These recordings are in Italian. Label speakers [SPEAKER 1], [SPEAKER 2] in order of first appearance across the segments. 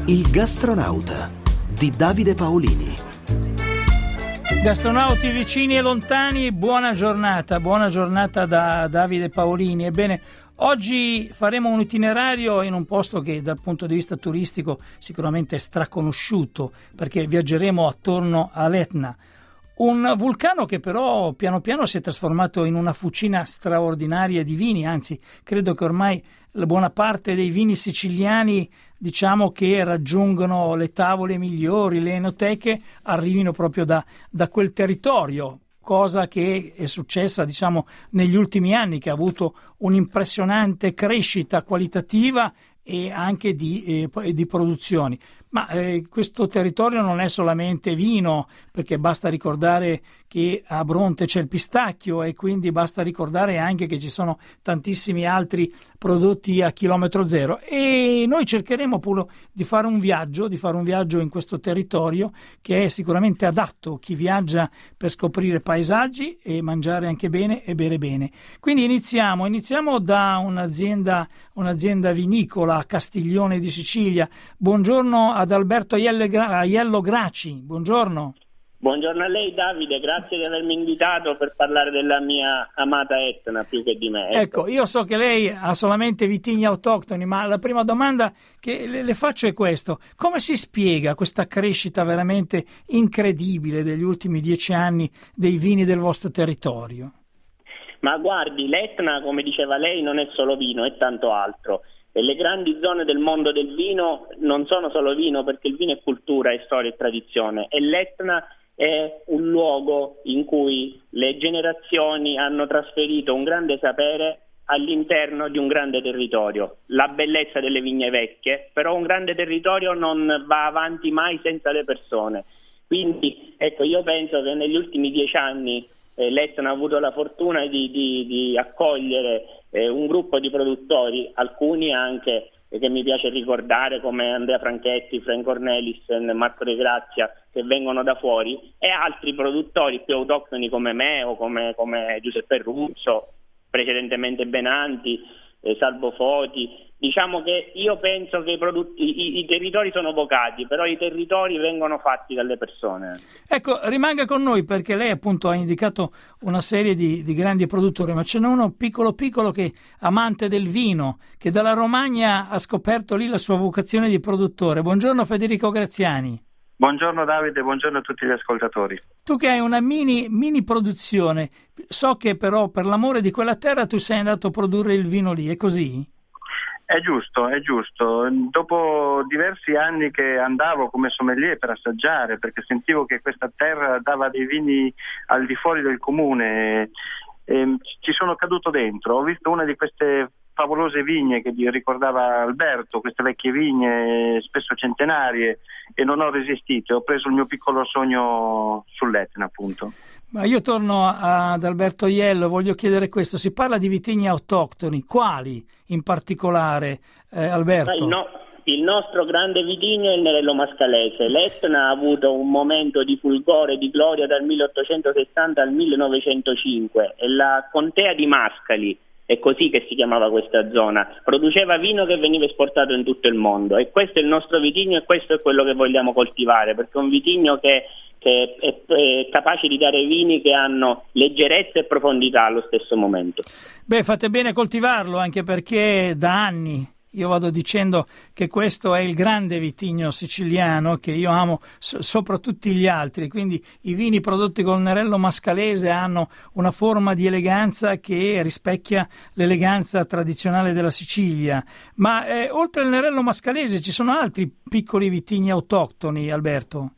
[SPEAKER 1] Il gastronauta di Davide Paolini.
[SPEAKER 2] Gastronauti vicini e lontani, buona giornata da Davide Paolini. Ebbene, oggi faremo un itinerario in un posto che dal punto di vista turistico sicuramente è straconosciuto, perché viaggeremo attorno all'Etna, un vulcano che però piano piano si è trasformato in una fucina straordinaria di vini, anzi credo che ormai la buona parte dei vini siciliani, diciamo, che raggiungono le tavole migliori, le enoteche, arrivino proprio da quel territorio, cosa che è successa, diciamo, negli ultimi anni, che ha avuto un'impressionante crescita qualitativa e anche di produzioni. Ma questo territorio non è solamente vino, perché basta ricordare che a Bronte c'è il pistacchio e quindi basta ricordare anche che ci sono tantissimi altri prodotti a chilometro zero, e noi cercheremo pure di fare un viaggio in questo territorio che è sicuramente adatto a chi viaggia per scoprire paesaggi e mangiare anche bene e bere bene. Quindi iniziamo da un'azienda vinicola a Castiglione di Sicilia. Buongiorno ad Alberto Aiello Graci, buongiorno.
[SPEAKER 3] Buongiorno a lei Davide, grazie di avermi invitato per parlare della mia amata Etna più che di me.
[SPEAKER 2] Ecco, io so che lei ha solamente vitigni autoctoni, ma la prima domanda che le faccio è questo: come si spiega questa crescita veramente incredibile degli ultimi 10 anni dei vini del vostro territorio?
[SPEAKER 3] Ma guardi, l'Etna, come diceva lei, non è solo vino, è tanto altro. E le grandi zone del mondo del vino non sono solo vino, perché il vino è cultura, è storia e tradizione, e l'Etna è un luogo in cui le generazioni hanno trasferito un grande sapere all'interno di un grande territorio. La bellezza delle vigne vecchie, però un grande territorio non va avanti mai senza le persone. Quindi, ecco, io penso che negli ultimi 10 anni l'Etna ha avuto la fortuna di accogliere un gruppo di produttori, alcuni anche che mi piace ricordare come Andrea Franchetti, Frank Cornelissen, Marco De Grazia, che vengono da fuori, e altri produttori più autoctoni come me o come Giuseppe Russo, precedentemente Benanti, Salvo Foti. Diciamo che io penso che i territori sono vocati, però i territori vengono fatti dalle persone.
[SPEAKER 2] Ecco, rimanga con noi, perché lei appunto ha indicato una serie di grandi produttori, ma ce n'è uno piccolo che amante del vino, che dalla Romagna ha scoperto lì la sua vocazione di produttore. Buongiorno Federico Graziani.
[SPEAKER 4] Buongiorno Davide, buongiorno a tutti gli ascoltatori.
[SPEAKER 2] Tu che hai una mini produzione, so che però per l'amore di quella terra tu sei andato a produrre il vino lì, è così?
[SPEAKER 4] È giusto. Dopo diversi anni che andavo come sommelier per assaggiare, perché sentivo che questa terra dava dei vini al di fuori del comune, ci sono caduto dentro. Ho visto una di queste favolose vigne che ricordava Alberto, queste vecchie vigne spesso centenarie, e non ho resistito, ho preso il mio piccolo sogno sull'Etna, appunto.
[SPEAKER 2] Ma io torno ad Alberto Aiello, voglio chiedere questo: si parla di vitigni autoctoni, quali in particolare, Alberto?
[SPEAKER 3] Il nostro grande vitigno è il Nerello Mascalese. L'Etna ha avuto un momento di fulgore e di gloria dal 1860 al 1905, e la contea di Mascali, è così che si chiamava questa zona, produceva vino che veniva esportato in tutto il mondo, e questo è il nostro vitigno e questo è quello che vogliamo coltivare, perché è un vitigno che è capace di dare vini che hanno leggerezza e profondità allo stesso momento.
[SPEAKER 2] Beh, fate bene a coltivarlo, anche perché da anni io vado dicendo che questo è il grande vitigno siciliano che io amo sopra tutti gli altri, quindi i vini prodotti col Nerello Mascalese hanno una forma di eleganza che rispecchia l'eleganza tradizionale della Sicilia. Ma oltre al Nerello Mascalese ci sono altri piccoli vitigni autoctoni, Alberto?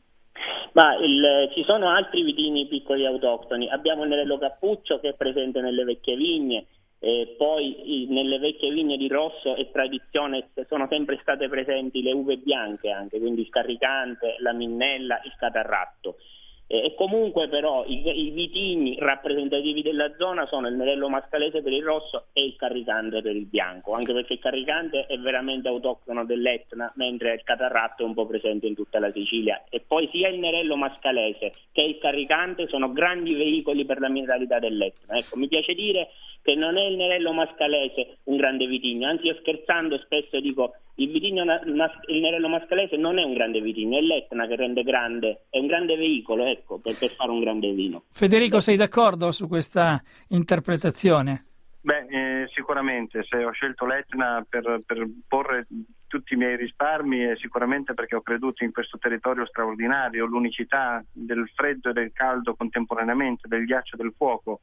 [SPEAKER 3] Ci sono altri vitigni piccoli autoctoni. Abbiamo il Nerello Cappuccio, che è presente nelle vecchie vigne, poi nelle vecchie vigne di Rosso e tradizione sono sempre state presenti le uve bianche anche, quindi il Carricante, la Minnella, il Catarratto. E comunque però i vitigni rappresentativi della zona sono il Nerello Mascalese per il rosso e il Carricante per il bianco, anche perché il Carricante è veramente autoctono dell'Etna, mentre il Catarratto è un po' presente in tutta la Sicilia. E poi sia il Nerello Mascalese che il Carricante sono grandi veicoli per la mineralità dell'Etna. Ecco, mi piace dire che non è il Nerello Mascalese un grande vitigno, anzi io scherzando spesso dico il Nerello Mascalese non è un grande vitigno, è l'Etna che rende grande, è un grande veicolo, ecco, per fare un grande vino.
[SPEAKER 2] Federico, sei d'accordo su questa interpretazione?
[SPEAKER 4] Sicuramente, se ho scelto l'Etna per porre tutti i miei risparmi è sicuramente perché ho creduto in questo territorio straordinario, l'unicità del freddo e del caldo contemporaneamente, del ghiaccio e del fuoco,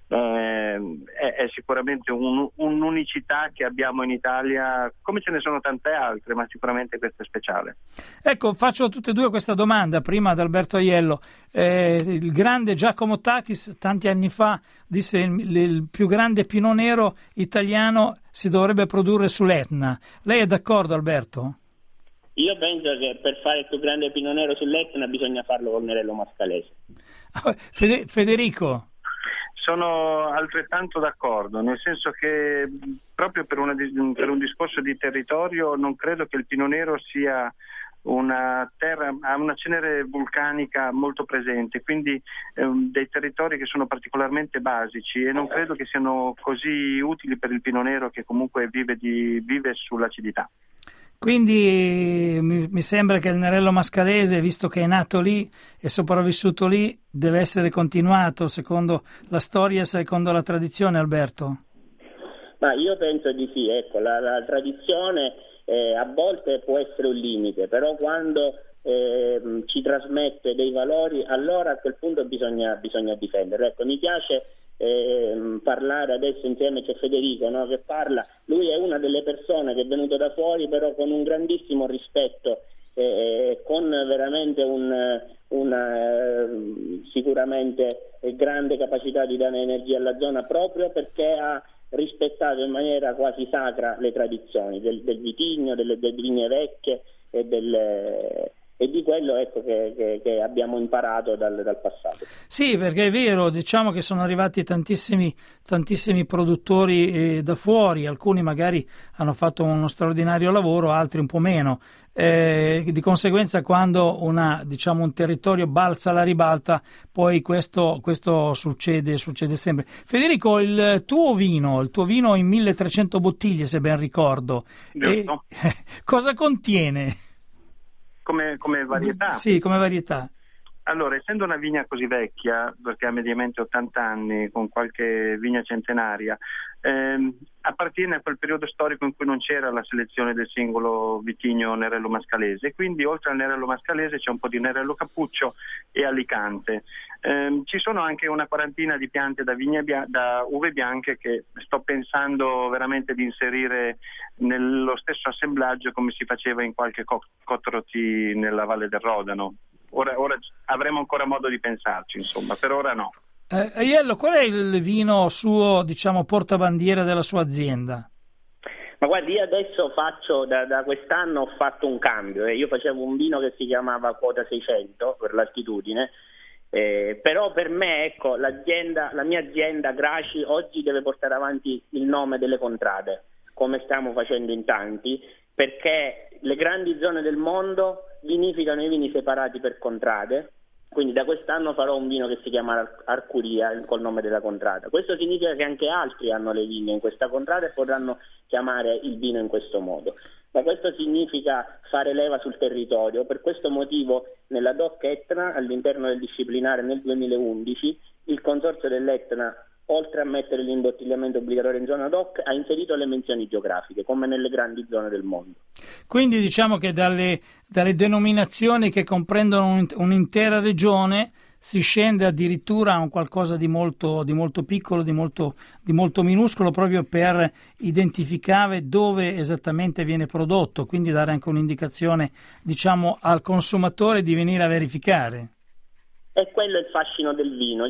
[SPEAKER 4] è sicuramente un'unicità che abbiamo in Italia, come ce ne sono tante altre, ma sicuramente questa è speciale.
[SPEAKER 2] Ecco, faccio tutte e due questa domanda, prima ad Alberto Aiello. Il grande Giacomo Tachis tanti anni fa disse il più grande Pinot Nero italiano si dovrebbe produrre sull'Etna. Lei è d'accordo, Alberto?
[SPEAKER 3] Io penso che per fare il più grande Pinot Nero sull'Etna bisogna farlo col Nerello Mascalese.
[SPEAKER 2] Federico?
[SPEAKER 4] Sono altrettanto d'accordo, nel senso che proprio per un discorso di territorio non credo che il Pinot Nero sia una terra, ha una cenere vulcanica molto presente, quindi dei territori che sono particolarmente basici e non credo che siano così utili per il Pinot Nero che comunque vive sull'acidità.
[SPEAKER 2] Quindi mi sembra che il Nerello Mascalese, visto che è nato lì e sopravvissuto lì, deve essere continuato secondo la storia e secondo la tradizione, Alberto?
[SPEAKER 3] Ma io penso di sì, ecco, la tradizione a volte può essere un limite, però quando ci trasmette dei valori, allora a quel punto bisogna difenderlo. Ecco, mi piace parlare adesso insieme, c'è Federico, no, che parla. Lui è una delle persone che è venuto da fuori, però con un grandissimo rispetto, con veramente una sicuramente grande capacità di dare energia alla zona, proprio perché ha rispettato in maniera quasi sacra le tradizioni del vitigno, delle vigne vecchie e di quello, ecco, che abbiamo imparato dal passato.
[SPEAKER 2] Sì, perché è vero, diciamo che sono arrivati tantissimi produttori da fuori, alcuni magari hanno fatto uno straordinario lavoro, altri un po' meno. Di conseguenza quando un territorio balza alla ribalta, poi questo succede sempre. Federico, il tuo vino in 1300 bottiglie, se ben ricordo, cosa contiene?
[SPEAKER 4] Come varietà?
[SPEAKER 2] Sì, come varietà.
[SPEAKER 4] Allora, essendo una vigna così vecchia, perché ha mediamente 80 anni, con qualche vigna centenaria, appartiene a quel periodo storico in cui non c'era la selezione del singolo vitigno Nerello Mascalese, quindi oltre al Nerello Mascalese c'è un po' di Nerello Cappuccio e Alicante. Ci sono anche una quarantina di piante da uve bianche che sto pensando veramente di inserire nello stesso assemblaggio come si faceva in qualche Cotroti nella Valle del Rodano. Ora avremo ancora modo di pensarci, insomma, per ora no.
[SPEAKER 2] Aiello, qual è il vino suo, portabandiera della sua azienda?
[SPEAKER 3] Ma guardi, io adesso faccio, da quest'anno ho fatto un cambio. Io facevo un vino che si chiamava Quota 600 per l'altitudine, però per me, ecco, la mia azienda Graci oggi deve portare avanti il nome delle contrade, come stiamo facendo in tanti, perché le grandi zone del mondo vinificano i vini separati per contrade. Quindi da quest'anno farò un vino che si chiama Arcuria col nome della contrada. Questo significa che anche altri hanno le vigne in questa contrada e potranno chiamare il vino in questo modo. Ma questo significa fare leva sul territorio. Per questo motivo nella DOC Etna, all'interno del disciplinare nel 2011, il Consorzio dell'Etna, oltre a mettere l'imbottigliamento obbligatorio in zona DOC, ha inserito le menzioni geografiche, come nelle grandi zone del mondo.
[SPEAKER 2] Quindi diciamo che dalle denominazioni che comprendono un'intera regione si scende addirittura a un qualcosa di molto piccolo, di molto minuscolo, proprio per identificare dove esattamente viene prodotto, quindi dare anche un'indicazione, al consumatore di venire a verificare.
[SPEAKER 3] E quello è il fascino del vino.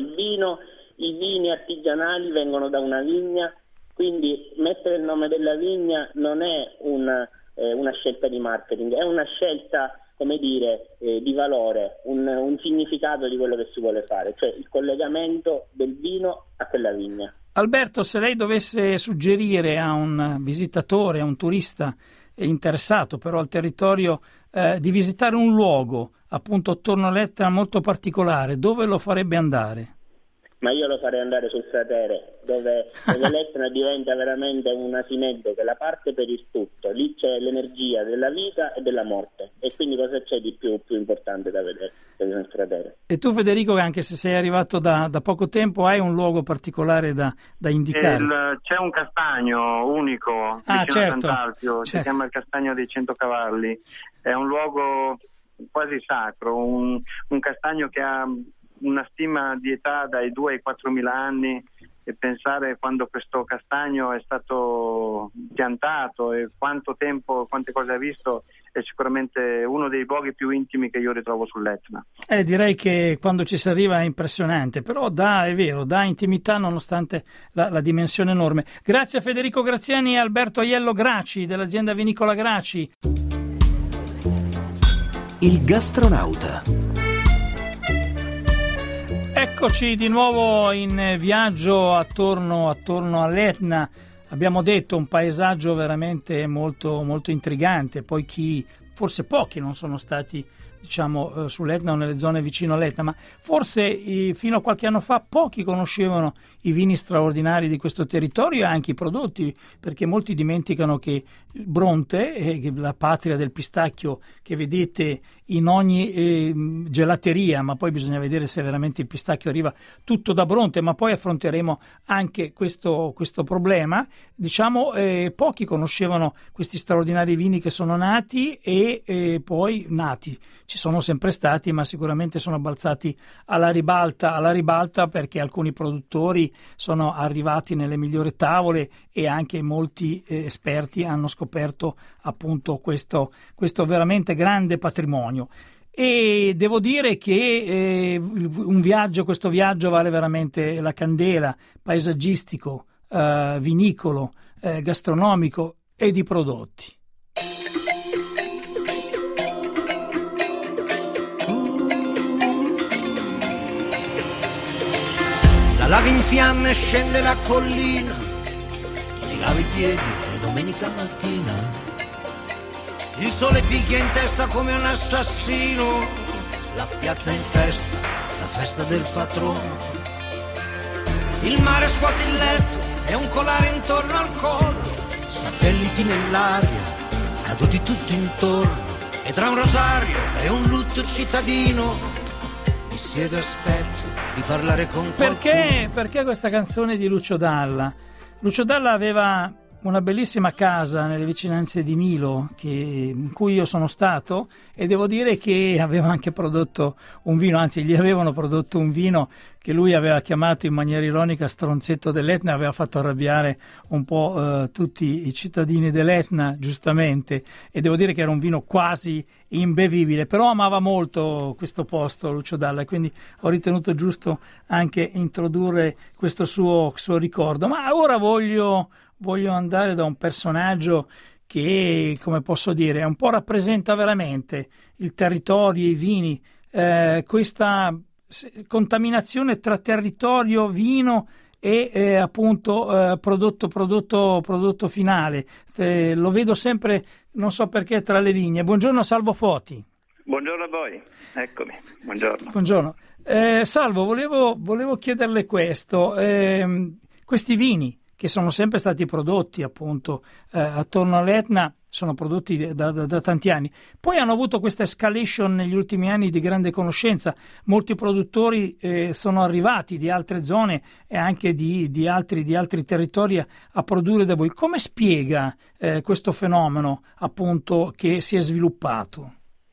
[SPEAKER 3] I vini artigianali vengono da una vigna, quindi mettere il nome della vigna non è una scelta di marketing, è una scelta di valore, un significato di quello che si vuole fare, cioè il collegamento del vino a quella vigna.
[SPEAKER 2] Alberto, se lei dovesse suggerire a un visitatore, a un turista interessato però al territorio, di visitare un luogo appunto attorno all'Etna molto particolare, dove lo farebbe andare?
[SPEAKER 3] Ma io lo farei andare sul cratere, dove l'Etna diventa veramente un asinello che la parte per il tutto. Lì c'è l'energia della vita e della morte, e quindi cosa c'è di più importante da vedere nel cratere? E
[SPEAKER 2] tu, Federico, anche se sei arrivato da poco tempo, hai un luogo particolare da indicare?
[SPEAKER 4] C'è un castagno unico vicino a Sant'Alpio, si chiama il Castagno dei 100 Cavalli. È un luogo quasi sacro, un castagno che ha una stima di età dai 2 ai 4.000 anni, e pensare quando questo castagno è stato piantato e quanto tempo, quante cose ha visto, è sicuramente uno dei luoghi più intimi che io ritrovo sull'Etna.
[SPEAKER 2] Direi che quando ci si arriva è impressionante, però dà intimità nonostante la dimensione enorme. Grazie a Federico Graziani e Alberto Aiello Graci dell'azienda vinicola Graci.
[SPEAKER 1] Il gastronauta.
[SPEAKER 2] Eccoci di nuovo in viaggio attorno all'Etna. Abbiamo detto un paesaggio veramente molto, molto intrigante. Poi forse pochi non sono stati sull'Etna o nelle zone vicino all'Etna, ma forse fino a qualche anno fa pochi conoscevano i vini straordinari di questo territorio e anche i prodotti, perché molti dimenticano che Bronte, la patria del pistacchio che vedete in ogni gelateria, ma poi bisogna vedere se veramente il pistacchio arriva tutto da Bronte, ma poi affronteremo anche questo problema. Pochi conoscevano questi straordinari vini che sono nati e poi nati. Ci sono sempre stati, ma sicuramente sono balzati alla ribalta perché alcuni produttori sono arrivati nelle migliori tavole e anche molti esperti hanno scoperto appunto questo veramente grande patrimonio. E devo dire che questo viaggio vale veramente la candela, paesaggistico, vinicolo, gastronomico e di prodotti.
[SPEAKER 5] La lava in fiamme scende la collina, mi lavo i piedi è domenica mattina, il sole picchia in testa come un assassino, la piazza è in festa, la festa del patrono, il mare scuote il letto e un colare intorno al collo, satelliti nell'aria, caduti tutti intorno, e tra un rosario e un lutto cittadino mi siedo e aspetto di parlare con qualcuno.
[SPEAKER 2] Perché questa canzone di Lucio Dalla? Lucio Dalla aveva una bellissima casa nelle vicinanze di Milo in cui io sono stato, e devo dire che aveva anche prodotto un vino, anzi gli avevano prodotto un vino che lui aveva chiamato in maniera ironica stronzetto dell'Etna, aveva fatto arrabbiare un po' tutti i cittadini dell'Etna, giustamente, e devo dire che era un vino quasi imbevibile, però amava molto questo posto Lucio Dalla, e quindi ho ritenuto giusto anche introdurre questo suo ricordo. Ma ora voglio andare da un personaggio che, come posso dire, un po' rappresenta veramente il territorio, i vini, questa contaminazione tra territorio, vino e appunto prodotto finale. Lo vedo sempre, non so perché, tra le vigne. Buongiorno Salvo Foti.
[SPEAKER 6] Buongiorno a voi, eccomi, buongiorno.
[SPEAKER 2] Buongiorno. Salvo, volevo chiederle questo, questi vini che sono sempre stati prodotti appunto attorno all'Etna, sono prodotti da tanti anni. Poi hanno avuto questa escalation negli ultimi anni di grande conoscenza. Molti produttori sono arrivati di altre zone e anche di altri territori a produrre da voi. Come spiega questo fenomeno appunto che si è sviluppato?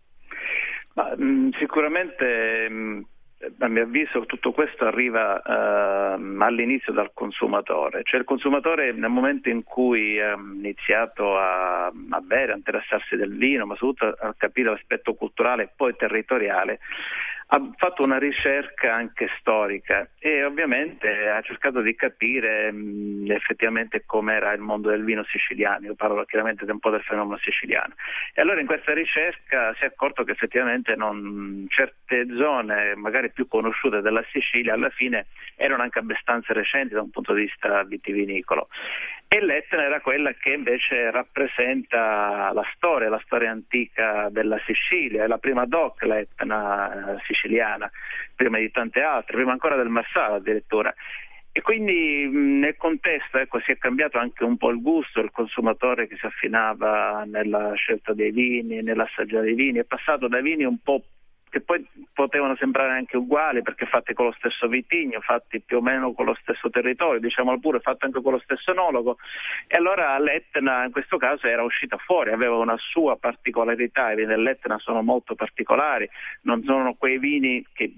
[SPEAKER 6] Sicuramente a mio avviso tutto questo arriva all'inizio dal consumatore, cioè il consumatore nel momento in cui ha iniziato a bere, a interessarsi del vino, ma soprattutto a capire l'aspetto culturale e poi territoriale, ha fatto una ricerca anche storica e ovviamente ha cercato di capire effettivamente com'era il mondo del vino siciliano. Io parlo chiaramente un po' del fenomeno siciliano. E allora in questa ricerca si è accorto che effettivamente certe zone magari più conosciute della Sicilia alla fine erano anche abbastanza recenti da un punto di vista vitivinicolo. E l'Etna era quella che invece rappresenta la storia antica della Sicilia, è la prima DOC, l'Etna siciliana, prima di tante altre, prima ancora del Marsala addirittura. E quindi nel contesto si è cambiato anche un po' il gusto, il consumatore che si affinava nella scelta dei vini, nell'assaggiare dei vini, è passato da vini un po' che poi potevano sembrare anche uguali perché fatti con lo stesso vitigno, fatti più o meno con lo stesso territorio, diciamolo pure, fatti anche con lo stesso enologo, e allora l'Etna in questo caso era uscita fuori, aveva una sua particolarità. I vini dell'Etna sono molto particolari, non sono quei vini che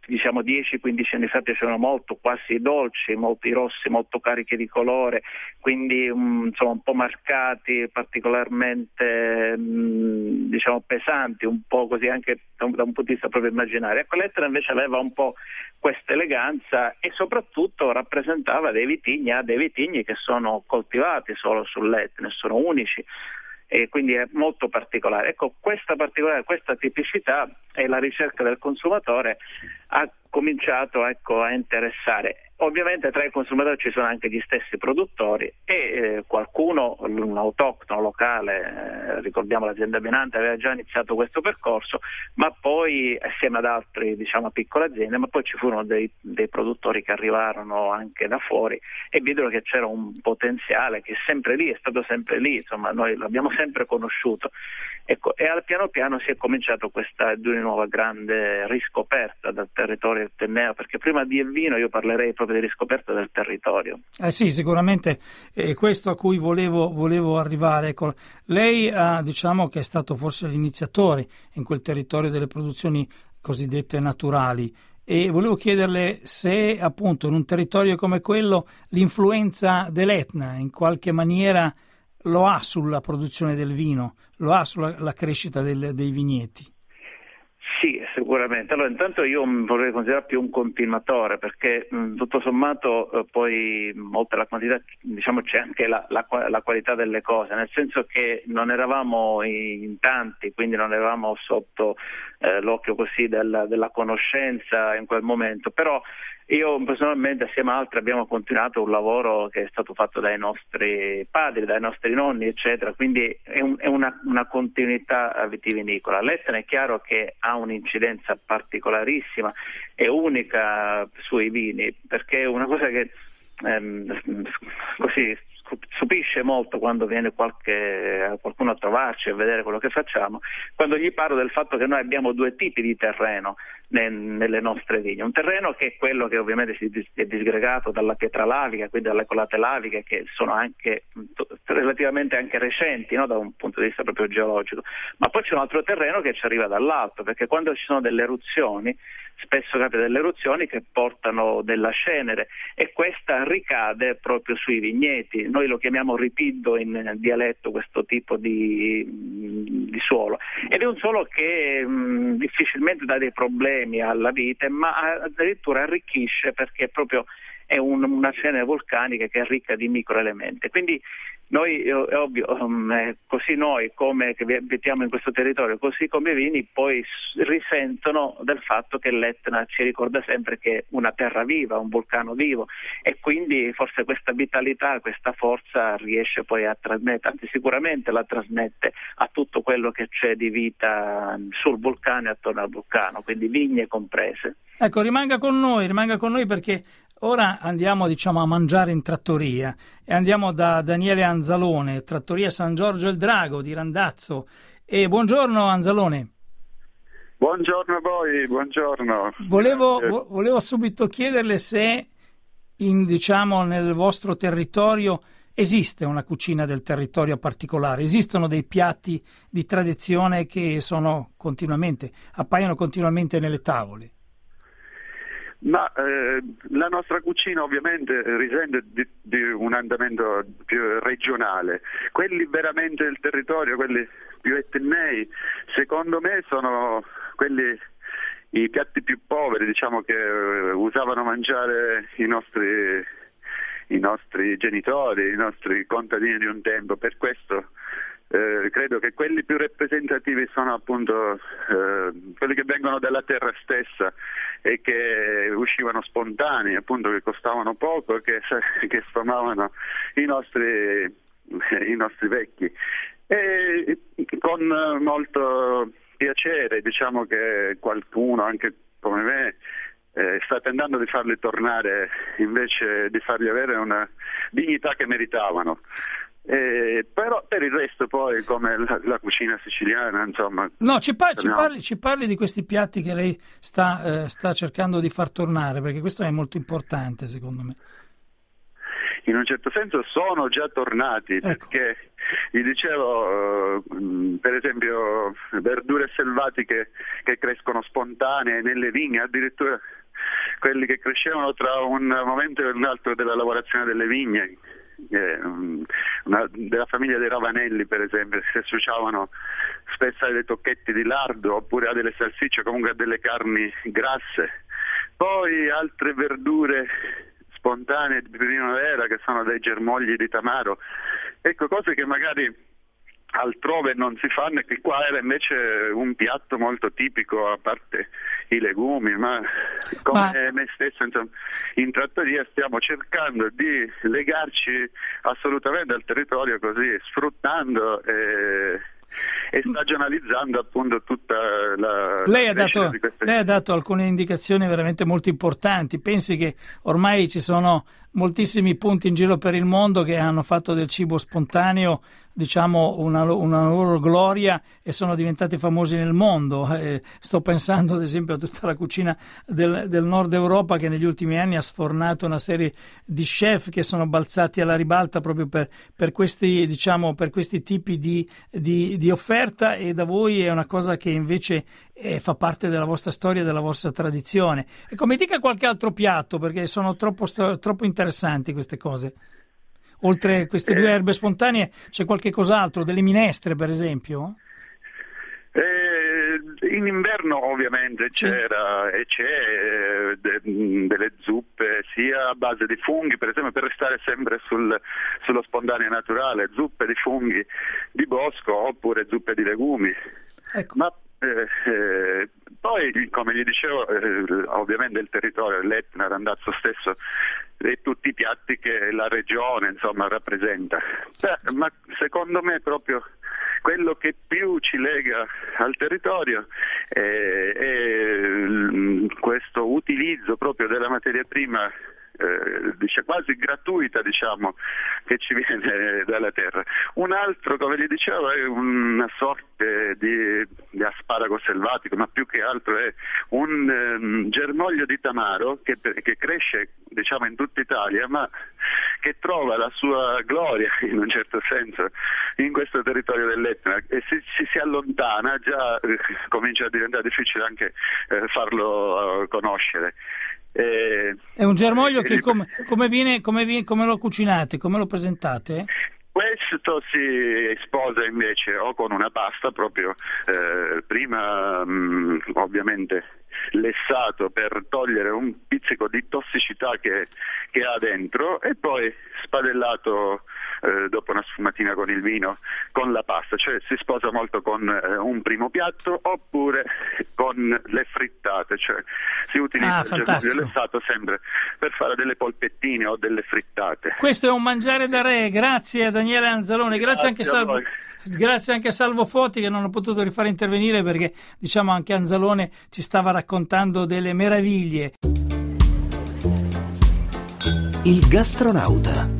[SPEAKER 6] 10-15 anni fa piacevano molto, quasi dolci, molti rossi, molto carichi di colore, quindi un po' marcati, particolarmente pesanti, un po' così anche da un punto di vista proprio immaginario. Ecco, l'Etna invece aveva un po' questa eleganza e soprattutto rappresentava dei vitigni che sono coltivati solo sull'Etna, sono unici. E quindi è molto particolare. Ecco, questa tipicità e la ricerca del consumatore ha cominciato a interessare. Ovviamente tra i consumatori ci sono anche gli stessi produttori e qualcuno, un autoctono locale, ricordiamo l'azienda Benante, aveva già iniziato questo percorso, ma poi assieme ad altri piccole aziende, ma poi ci furono dei produttori che arrivarono anche da fuori e videro che c'era un potenziale che è sempre lì, è stato sempre lì, insomma noi l'abbiamo sempre conosciuto. Ecco, e piano piano si è cominciato questa di una nuova grande riscoperta del territorio etneo, perché prima di vino io parlerei proprio di riscoperta del territorio.
[SPEAKER 2] Sì, sicuramente questo a cui volevo arrivare. Ecco, lei che è stato forse l'iniziatore in quel territorio delle produzioni cosiddette naturali, e volevo chiederle se appunto in un territorio come quello l'influenza dell'Etna in qualche maniera lo ha sulla produzione del vino, lo ha sulla crescita dei vigneti.
[SPEAKER 6] Sì, sicuramente. Allora, intanto io vorrei considerare più un continuatore, perché tutto sommato poi oltre alla quantità c'è anche la qualità delle cose, nel senso che non eravamo in tanti, quindi non eravamo sotto l'occhio così della conoscenza in quel momento, però io personalmente assieme a altri abbiamo continuato un lavoro che è stato fatto dai nostri padri, dai nostri nonni eccetera, quindi è una continuità vitivinicola. L'Etna è chiaro che ha un'incidenza particolarissima e unica sui vini, perché è una cosa che così stupisce molto quando viene qualcuno a trovarci e vedere quello che facciamo, quando gli parlo del fatto che noi abbiamo due tipi di terreno nelle nostre vigne. Un terreno che è quello che ovviamente si è disgregato dalla pietra lavica, quindi dalle colate laviche che sono anche relativamente anche recenti, no? Da un punto di vista proprio geologico, ma poi c'è un altro terreno che ci arriva dall'alto, perché quando ci sono delle eruzioni spesso capita delle eruzioni che portano della cenere e questa ricade proprio sui vigneti. Noi lo chiamiamo ripiddo in dialetto, questo tipo di suolo, ed è un suolo che difficilmente dà dei problemi alla vite, ma addirittura arricchisce, perché proprio è una cenere vulcanica che è ricca di microelementi. Quindi noi, è ovvio, così noi come che abitiamo in questo territorio, così come i vini poi risentono del fatto che l'Etna ci ricorda sempre che è una terra viva, un vulcano vivo, e quindi forse questa vitalità, questa forza riesce poi a trasmettere, anzi sicuramente la trasmette a tutto quello che c'è di vita sul vulcano e attorno al vulcano, quindi vigne comprese.
[SPEAKER 2] Ecco, rimanga con noi perché ora andiamo a mangiare in trattoria e andiamo da Daniele Anzalone, Trattoria San Giorgio il Drago di Randazzo. E buongiorno Anzalone.
[SPEAKER 7] Buongiorno a voi, buongiorno.
[SPEAKER 2] Volevo subito chiederle se nel vostro territorio esiste una cucina del territorio particolare, esistono dei piatti di tradizione che appaiono continuamente nelle tavole.
[SPEAKER 7] Ma la nostra cucina ovviamente risente di un andamento più regionale. Quelli veramente del territorio, quelli più etnei, secondo me sono quelli i piatti più poveri, diciamo, che usavano mangiare i nostri genitori, i nostri contadini di un tempo. Per questo credo che quelli più rappresentativi sono appunto quelli che vengono dalla terra stessa e che uscivano spontanei, appunto, che costavano poco, che sfamavano i nostri vecchi. E con molto piacere, diciamo, che qualcuno, anche come me, sta tentando di farli tornare, invece di fargli avere una dignità che meritavano. Però per il resto poi, come la cucina siciliana, insomma...
[SPEAKER 2] No, ci parli di questi piatti che lei sta cercando di far tornare, perché questo è molto importante, secondo me.
[SPEAKER 7] In un certo senso sono già tornati, ecco. Perché vi dicevo, per esempio, verdure selvatiche che crescono spontanee nelle vigne, addirittura quelli che crescevano tra un momento e un altro della lavorazione delle vigne, della famiglia dei ravanelli, per esempio, si associavano spesso a dei tocchetti di lardo oppure a delle salsicce, comunque a delle carni grasse. Poi altre verdure spontanee di primavera, che sono dei germogli di tamaro, ecco, cose che magari altrove non si fanno e che qua era invece un piatto molto tipico, a parte i legumi, ma come me stesso, insomma, in trattoria stiamo cercando di legarci assolutamente al territorio, così sfruttando e stagionalizzando appunto tutta la...
[SPEAKER 2] Lei ha dato alcune indicazioni veramente molto importanti. Pensi che ormai ci sono moltissimi punti in giro per il mondo che hanno fatto del cibo spontaneo, diciamo, una loro gloria e sono diventati famosi nel mondo. Sto pensando ad esempio a tutta la cucina del nord Europa, che negli ultimi anni ha sfornato una serie di chef che sono balzati alla ribalta proprio per questi, diciamo, per questi tipi di offerta, e da voi è una cosa che invece fa parte della vostra storia e della vostra tradizione. E come dica qualche altro piatto, perché sono troppo interessanti queste cose. Oltre a queste due erbe spontanee c'è qualche cos'altro, delle minestre per esempio?
[SPEAKER 7] In inverno ovviamente c'era e c'è delle zuppe sia a base di funghi, per esempio, per restare sempre sullo spontaneo naturale, zuppe di funghi di bosco oppure zuppe di legumi. Ecco. Ma poi, come gli dicevo, ovviamente il territorio, l'Etna, Randazzo stesso, e tutti i piatti che la regione, insomma, rappresenta. Ma secondo me proprio quello che più ci lega al territorio è questo utilizzo proprio della materia prima, quasi gratuita, diciamo, che ci viene dalla terra. Un altro, come vi dicevo, è una sorte di asparago selvatico, ma più che altro è un germoglio di tamaro che cresce, diciamo, in tutta Italia, ma che trova la sua gloria, in un certo senso, in questo territorio dell'Etna, e se si allontana già comincia a diventare difficile anche farlo conoscere.
[SPEAKER 2] È un germoglio che come lo cucinate, come lo presentate?
[SPEAKER 7] Questo si sposa invece o con una pasta proprio, prima ovviamente lessato per togliere un pizzico di tossicità che ha dentro, e poi spadellato dopo una sfumatina con il vino con la pasta, cioè si sposa molto con un primo piatto oppure con le frittate, cioè si utilizza il germoglio lessato sempre per fare delle polpettine o delle frittate.
[SPEAKER 2] Questo è un mangiare da re. Grazie a Daniele Anzalone, grazie anche a Salvo Foti, che non ho potuto rifare intervenire perché, diciamo, anche Anzalone ci stava raccontando delle meraviglie.
[SPEAKER 1] Il gastronauta.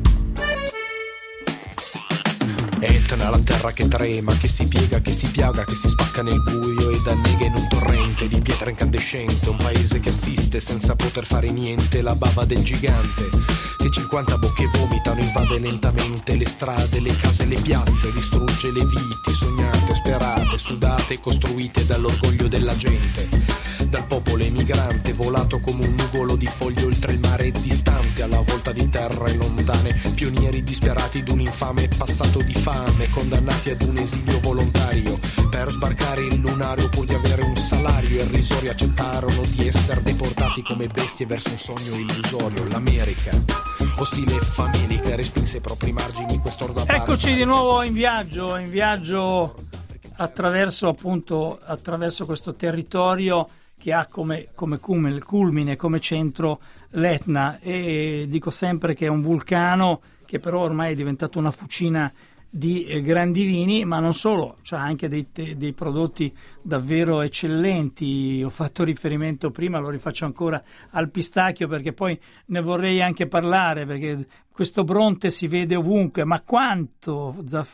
[SPEAKER 8] Etna, la terra che trema, che si piega, che si piaga, che si spacca nel buio ed annega in un torrente di pietra incandescente. Un paese che assiste senza poter fare niente, la bava del gigante che 50 bocche vomitano, invade lentamente le strade, le case, le piazze, distrugge le vite sognate, sperate, sudate, costruite dall'orgoglio della gente. dal popolo emigrante, volato come un nuvolo di foglie oltre il mare distante, alla volta di terre lontane, pionieri disperati d'un infame passato di fame, condannati ad un esilio volontario per sbarcare il lunario pur di avere un salario irrisorio, accettarono di essere deportati come bestie verso un sogno illusorio. L'America, ostile e famelica, respinse i propri margini quest'orda barbara.
[SPEAKER 2] Eccoci di nuovo in viaggio attraverso questo territorio che ha come culmine, come centro l'Etna, e dico sempre che è un vulcano che però ormai è diventato una fucina di grandi vini, ma non solo, c'ha anche dei prodotti davvero eccellenti. Ho fatto riferimento prima, lo rifaccio ancora, al pistacchio, perché poi ne vorrei anche parlare, perché questo Bronte si vede ovunque, ma quanto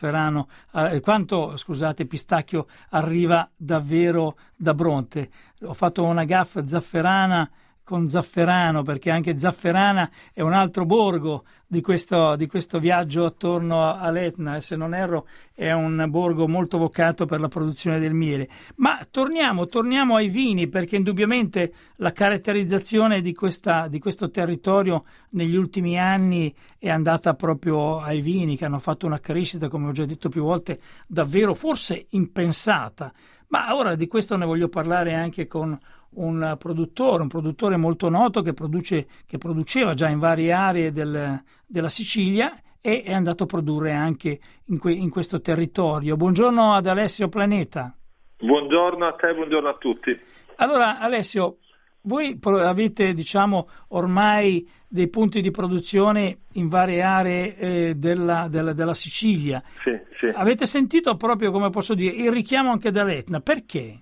[SPEAKER 2] pistacchio arriva davvero da Bronte. Ho fatto una gaffa zafferana con Zafferano, perché anche Zafferana è un altro borgo di questo viaggio attorno all'Etna, e se non erro è un borgo molto vocato per la produzione del miele. Ma torniamo ai vini, perché indubbiamente la caratterizzazione di questo territorio negli ultimi anni è andata proprio ai vini, che hanno fatto una crescita, come ho già detto più volte, davvero forse impensata. Ma ora di questo ne voglio parlare anche con un produttore molto noto che produceva già in varie aree della Sicilia e è andato a produrre anche in questo territorio. Buongiorno ad Alessio Planeta.
[SPEAKER 9] Buongiorno a te, buongiorno a tutti.
[SPEAKER 2] Allora Alessio, voi avete ormai dei punti di produzione in varie aree della Sicilia.
[SPEAKER 9] Sì.
[SPEAKER 2] Avete sentito proprio, come posso dire, il richiamo anche dall'Etna, perché?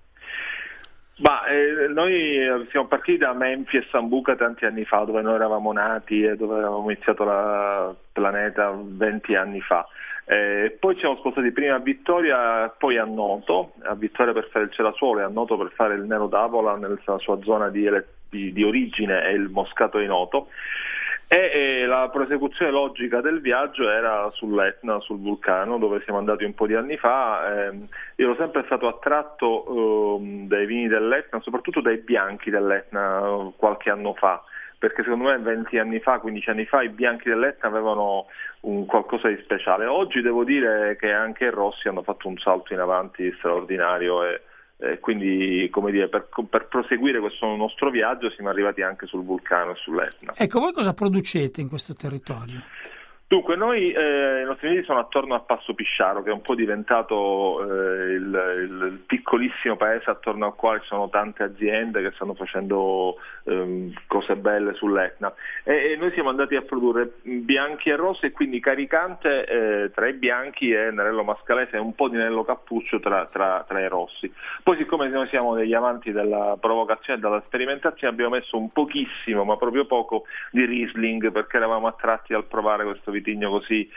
[SPEAKER 9] Noi siamo partiti da Menfi e Sambuca tanti anni fa, dove noi eravamo nati e dove avevamo iniziato la Planeta 20 anni fa. Poi ci siamo spostati prima a Vittoria, poi a Noto, a Vittoria per fare il Cerasuolo e a Noto per fare il Nero d'Avola nella sua zona di origine e il Moscato di Noto. E la prosecuzione logica del viaggio era sull'Etna, sul vulcano, dove siamo andati un po' di anni fa. Io ero sempre stato attratto dai vini dell'Etna, soprattutto dai bianchi dell'Etna qualche anno fa, perché secondo me 20 anni fa, 15 anni fa i bianchi dell'Etna avevano un qualcosa di speciale. Oggi devo dire che anche i rossi hanno fatto un salto in avanti straordinario e quindi, come dire, per proseguire questo nostro viaggio siamo arrivati anche sul vulcano e sull'Etna.
[SPEAKER 2] Ecco, voi cosa producete in questo territorio?
[SPEAKER 9] Dunque, i nostri vini sono attorno a Passo Pisciaro, che è un po' diventato il piccolissimo paese attorno al quale ci sono tante aziende che stanno facendo cose belle sull'Etna. E noi siamo andati a produrre bianchi e rossi, e quindi Caricante tra i bianchi e Nerello Mascalese e un po' di Nerello Cappuccio tra i rossi. Poi, siccome noi siamo degli amanti della provocazione e della sperimentazione, abbiamo messo un pochissimo, ma proprio poco, di Riesling, perché eravamo attratti dal provare questo vitigno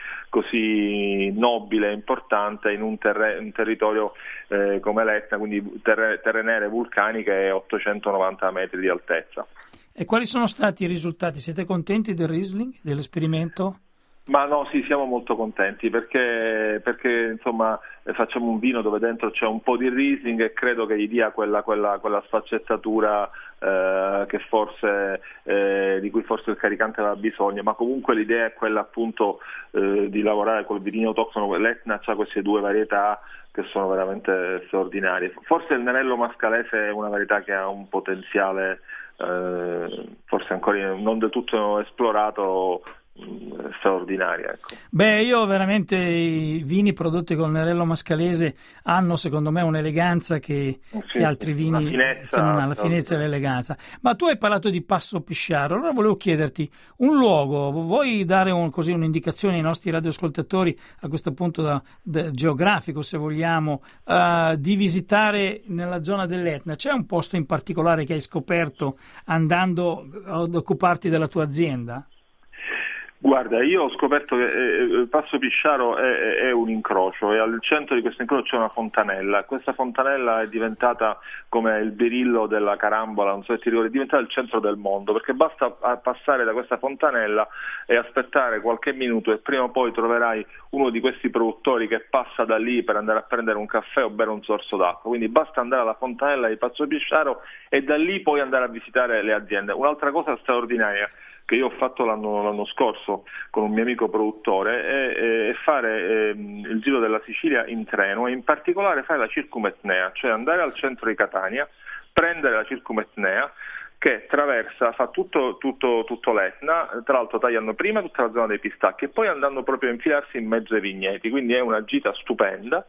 [SPEAKER 9] così nobile e importante in un territorio come l'Etna, quindi terre nere vulcaniche e 890 metri di altezza.
[SPEAKER 2] E quali sono stati i risultati? Siete contenti del Riesling, dell'esperimento?
[SPEAKER 9] Ma no, sì, siamo molto contenti perché insomma facciamo un vino dove dentro c'è un po' di Riesling e credo che gli dia quella sfaccettatura che forse di cui forse il Caricante aveva bisogno, ma comunque l'idea è quella appunto di lavorare col vitigno autoctono. L'Etna ha queste due varietà che sono veramente straordinarie. Forse il Nerello Mascalese è una varietà che ha un potenziale forse ancora non del tutto esplorato, straordinaria, ecco.
[SPEAKER 2] Io veramente i vini prodotti con Nerello Mascalese hanno secondo me un'eleganza che altri vini che non hanno, la finezza e l'eleganza. Ma tu hai parlato di Passo Pisciaro, allora volevo chiederti un luogo, vuoi dare un'indicazione ai nostri radioascoltatori a questo punto geografico, se vogliamo, di visitare nella zona dell'Etna? C'è un posto in particolare che hai scoperto andando ad occuparti della tua azienda?
[SPEAKER 9] Guarda, io ho scoperto che Passo Pisciaro è un incrocio e al centro di questo incrocio c'è una fontanella. Questa fontanella è diventata come il birillo della carambola, non so se ti ricordi, è diventata il centro del mondo, perché basta passare da questa fontanella e aspettare qualche minuto e prima o poi troverai uno di questi produttori che passa da lì per andare a prendere un caffè o bere un sorso d'acqua. Quindi basta andare alla fontanella di Passo Pisciaro e da lì poi andare a visitare le aziende. Un'altra cosa straordinaria che io ho fatto l'anno scorso con un mio amico produttore è fare il giro della Sicilia in treno e in particolare fare la circumetnea, cioè andare al centro di Catania, prendere la circumetnea che fa tutto l'Etna, tra l'altro tagliando prima tutta la zona dei pistacchi e poi andando proprio a infilarsi in mezzo ai vigneti, quindi è una gita stupenda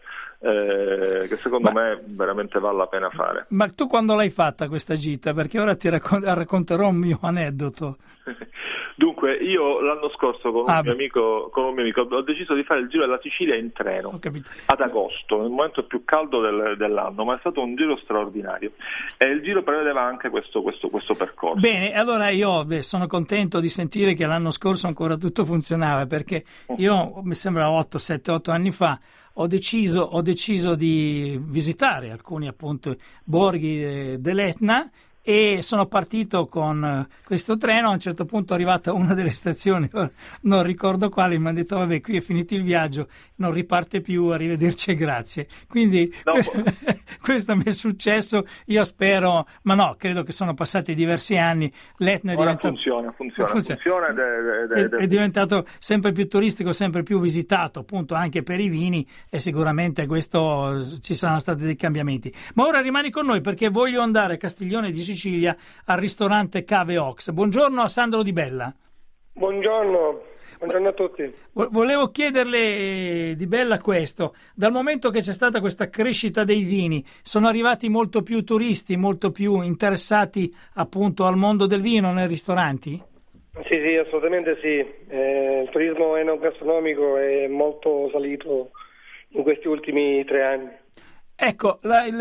[SPEAKER 9] che secondo me veramente vale la pena fare.
[SPEAKER 2] Ma tu quando l'hai fatta questa gita? Perché ora ti racconterò un mio aneddoto.
[SPEAKER 9] Dunque, io l'anno scorso con un mio amico ho deciso di fare il giro della Sicilia in treno ad agosto, nel momento più caldo dell'anno, ma è stato un giro straordinario e il giro prevedeva anche questo percorso.
[SPEAKER 2] Bene, allora io sono contento di sentire che l'anno scorso ancora tutto funzionava, perché io mi sembra 7-8 anni fa ho deciso di visitare alcuni appunto borghi dell'Etna e sono partito con questo treno. A un certo punto è arrivata una delle stazioni, non ricordo quali, mi hanno detto vabbè, qui è finito il viaggio, non riparte più, arrivederci e grazie. Quindi questo mi è successo, io spero, ma no, credo che sono passati diversi anni, l'Etna è diventato,
[SPEAKER 9] funziona
[SPEAKER 2] è diventato sempre più turistico, sempre più visitato appunto anche per i vini, e sicuramente questo ci saranno stati dei cambiamenti. Ma ora rimani con noi perché voglio andare a Castiglione di Sicilia al ristorante Cave Ox. Buongiorno a Sandro Di Bella.
[SPEAKER 10] Buongiorno a tutti.
[SPEAKER 2] Volevo chiederle, Di Bella, questo: dal momento che c'è stata questa crescita dei vini, sono arrivati molto più turisti, molto più interessati appunto al mondo del vino nei ristoranti?
[SPEAKER 10] Sì, assolutamente sì. Il turismo enogastronomico è molto salito in questi ultimi 3 anni.
[SPEAKER 2] Ecco,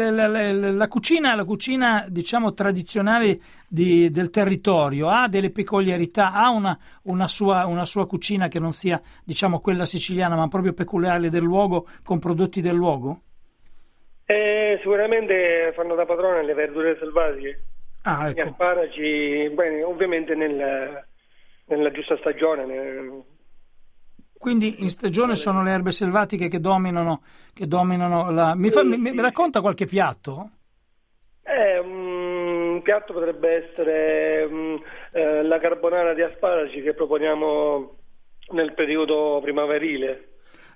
[SPEAKER 2] la cucina diciamo tradizionale del territorio ha delle peculiarità, ha una sua cucina che non sia diciamo quella siciliana, ma proprio peculiare del luogo, con prodotti del luogo?
[SPEAKER 10] Sicuramente fanno da padrone le verdure selvatiche,
[SPEAKER 2] ecco.
[SPEAKER 10] Gli asparagi, ovviamente nella giusta stagione.
[SPEAKER 2] Quindi in stagione sono le erbe selvatiche che dominano la... Mi racconta qualche piatto?
[SPEAKER 10] Un piatto potrebbe essere la carbonara di asparagi che proponiamo nel periodo primaverile,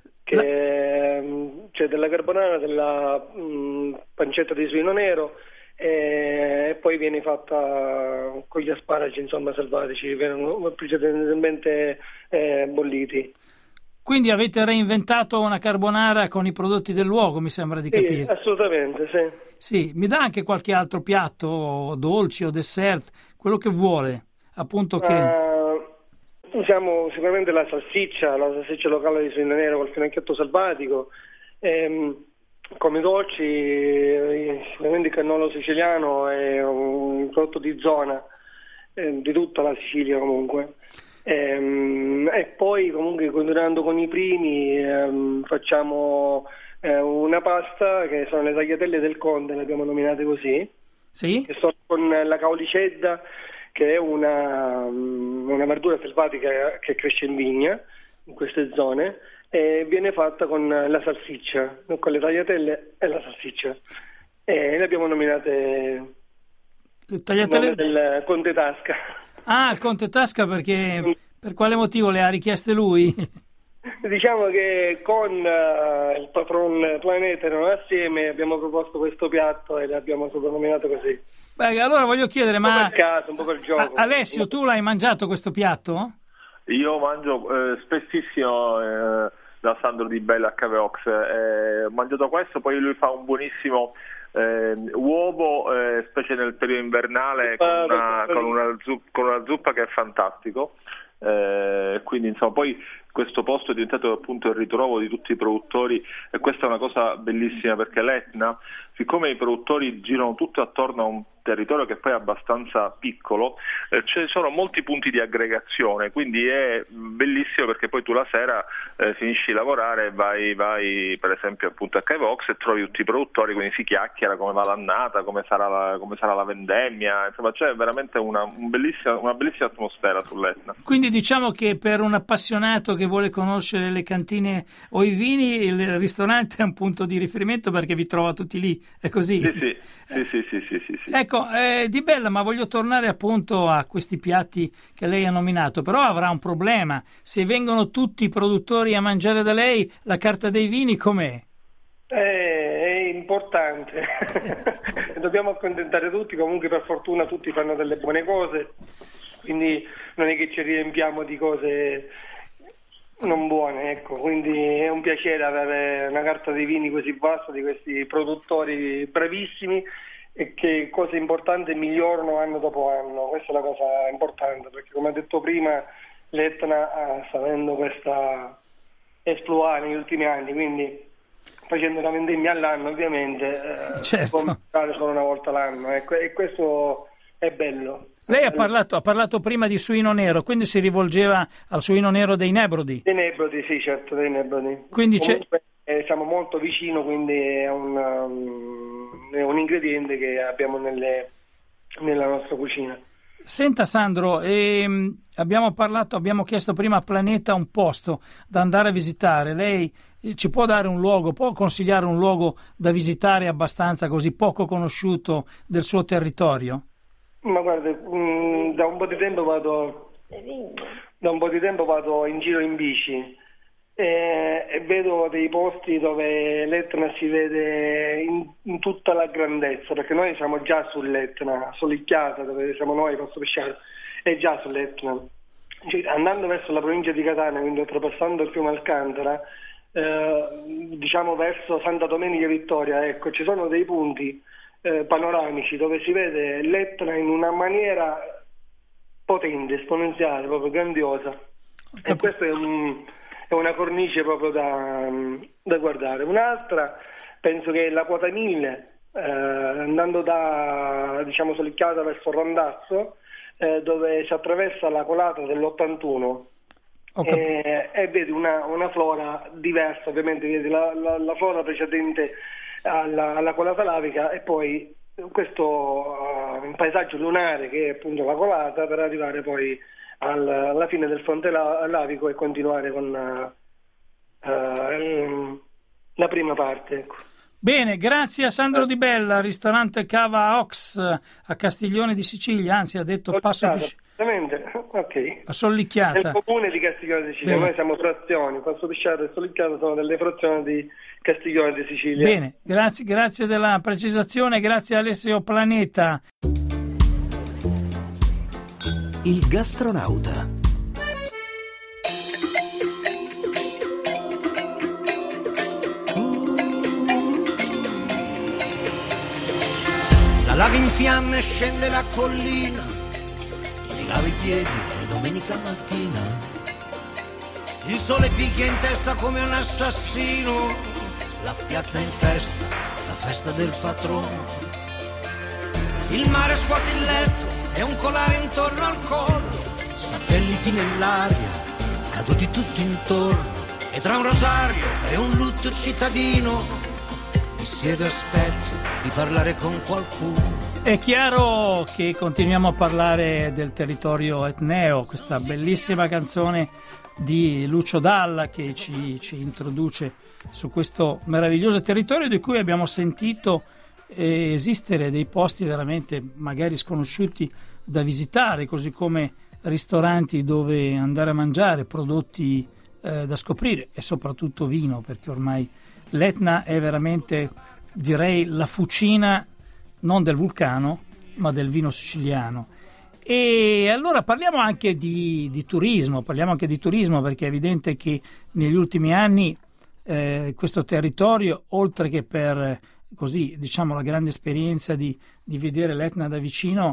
[SPEAKER 10] c'è della carbonara, della pancetta di suino nero e poi viene fatta con gli asparagi insomma selvatici, vengono precedentemente bolliti.
[SPEAKER 2] Quindi avete reinventato una carbonara con i prodotti del luogo, mi sembra di capire.
[SPEAKER 10] Sì, assolutamente, sì.
[SPEAKER 2] Sì, mi dà anche qualche altro piatto, dolci o dessert, quello che vuole, appunto che...
[SPEAKER 10] Usiamo sicuramente la salsiccia locale di suino nero col finocchietto selvatico, come dolci sicuramente il cannolo siciliano è un prodotto di zona, di tutta la Sicilia comunque. E poi comunque continuando con i primi facciamo una pasta che sono le tagliatelle del Conte, le abbiamo nominate così,
[SPEAKER 2] sì?
[SPEAKER 10] Che sono con la caulicedda, che è una verdura selvatica che cresce in vigna in queste zone e viene fatta con la salsiccia, con le tagliatelle e la salsiccia, e le abbiamo nominate
[SPEAKER 2] le tagliatelle
[SPEAKER 10] del Conte Tasca.
[SPEAKER 2] Ah, il Conte Tasca, perché per quale motivo le ha richieste lui?
[SPEAKER 10] Diciamo che con il patron Planeta assieme abbiamo proposto questo piatto e l'abbiamo soprannominato così.
[SPEAKER 2] Beh, allora voglio chiedere, ma
[SPEAKER 10] per caso, un po' per gioco.
[SPEAKER 2] Alessio, tu l'hai mangiato questo piatto?
[SPEAKER 9] Io mangio spessissimo da Sandro Di Bella a Cave Ox, ho mangiato questo, poi lui fa un buonissimo uovo, specie nel periodo invernale, con una zuppa che è fantastico. Quindi insomma poi questo posto è diventato appunto il ritrovo di tutti i produttori, e questa è una cosa bellissima, perché l'Etna, siccome i produttori girano tutto attorno a un territorio che poi è abbastanza piccolo, ci sono molti punti di aggregazione, quindi è bellissimo, perché poi tu la sera finisci di lavorare, vai per esempio appunto a Kaivox e trovi tutti i produttori, quindi si chiacchiera come va l'annata, come sarà la vendemmia, insomma c'è veramente una bellissima atmosfera sull'Etna.
[SPEAKER 2] Quindi diciamo che per un appassionato che vuole conoscere le cantine o i vini, il ristorante è un punto di riferimento, perché vi trova tutti lì, è così?
[SPEAKER 9] Sì.
[SPEAKER 2] Ecco, Di Bella, ma voglio tornare appunto a questi piatti che lei ha nominato, però avrà un problema: se vengono tutti i produttori a mangiare da lei, la carta dei vini com'è?
[SPEAKER 10] È importante, dobbiamo accontentare tutti, comunque per fortuna tutti fanno delle buone cose, quindi non è che ci riempiamo di cose non buone, ecco, quindi è un piacere avere una carta dei vini così vasta di questi produttori bravissimi, e che, cosa importante, migliorano anno dopo anno. Questa è la cosa importante, perché come ho detto prima l'Etna sta avendo questa esploit negli ultimi anni, quindi facendo una vendemmia all'anno ovviamente
[SPEAKER 2] certo.
[SPEAKER 10] Può mangiare solo una volta l'anno, ecco, e questo è bello.
[SPEAKER 2] Lei ha parlato prima di suino nero, quindi si rivolgeva al suino nero dei Nebrodi?
[SPEAKER 10] Dei Nebrodi, sì, certo, dei Nebrodi.
[SPEAKER 2] Quindi
[SPEAKER 10] comunque siamo molto vicino, quindi è un ingrediente che abbiamo nella nostra cucina.
[SPEAKER 2] Senta Sandro, abbiamo chiesto prima a Planeta un posto da andare a visitare. Lei ci può dare un luogo, può consigliare un luogo da visitare abbastanza così poco conosciuto del suo territorio?
[SPEAKER 10] Ma guarda, da un po' di tempo vado in giro in bici e vedo dei posti dove l'Etna si vede in tutta la grandezza, perché noi siamo già sull'Etna, Solicchiata, dove siamo noi, Passo Pesciato, è già sull'Etna. Andando verso la provincia di Catania, quindi oltrepassando il fiume Alcantara, diciamo verso Santa Domenica Vittoria, ecco, ci sono dei punti panoramici dove si vede l'Etna in una maniera potente, esponenziale, proprio grandiosa, e questa è una cornice proprio da guardare. Un'altra penso che è la quota 1000, andando da Solicchiata verso Randazzo, dove si attraversa la colata dell'81 e vedi una flora diversa, ovviamente vedi la flora precedente alla colata lavica, e poi questo paesaggio lunare che è appunto la colata, per arrivare poi alla fine del fronte lavico e continuare con la prima parte, ecco.
[SPEAKER 2] Bene, grazie a Sandro Di Bella, ristorante Cava Ox a Castiglione di Sicilia, anzi ha detto Passo Pesciato.
[SPEAKER 10] Ok.
[SPEAKER 2] A Sollicchiata.
[SPEAKER 10] Nel comune di Castiglione di Sicilia. Bene. Noi siamo frazioni, Passo Pesciato e Sollicchiata sono delle frazioni di Castiglione di Sicilia.
[SPEAKER 2] Bene, grazie della precisazione, grazie a Alessio Planeta.
[SPEAKER 1] Il gastronauta.
[SPEAKER 5] La lava in fiamme scende la collina, mi lavo i piedi e domenica mattina il sole picchia in testa come un assassino, la piazza è in festa, la festa del patrono, il mare scuote il letto e un colare intorno al collo, satelliti nell'aria, caduti tutti intorno, e tra un rosario e un lutto cittadino mi siedo e aspetto di parlare con qualcuno.
[SPEAKER 2] È chiaro che continuiamo a parlare del territorio etneo, questa bellissima canzone di Lucio Dalla che ci introduce su questo meraviglioso territorio di cui abbiamo sentito esistere dei posti veramente magari sconosciuti da visitare, così come ristoranti dove andare a mangiare, prodotti da scoprire e soprattutto vino, perché ormai l'Etna è veramente, direi, la fucina non del vulcano ma del vino siciliano. E allora parliamo anche di turismo, perché è evidente che negli ultimi anni questo territorio, oltre che per così la grande esperienza di vedere l'Etna da vicino,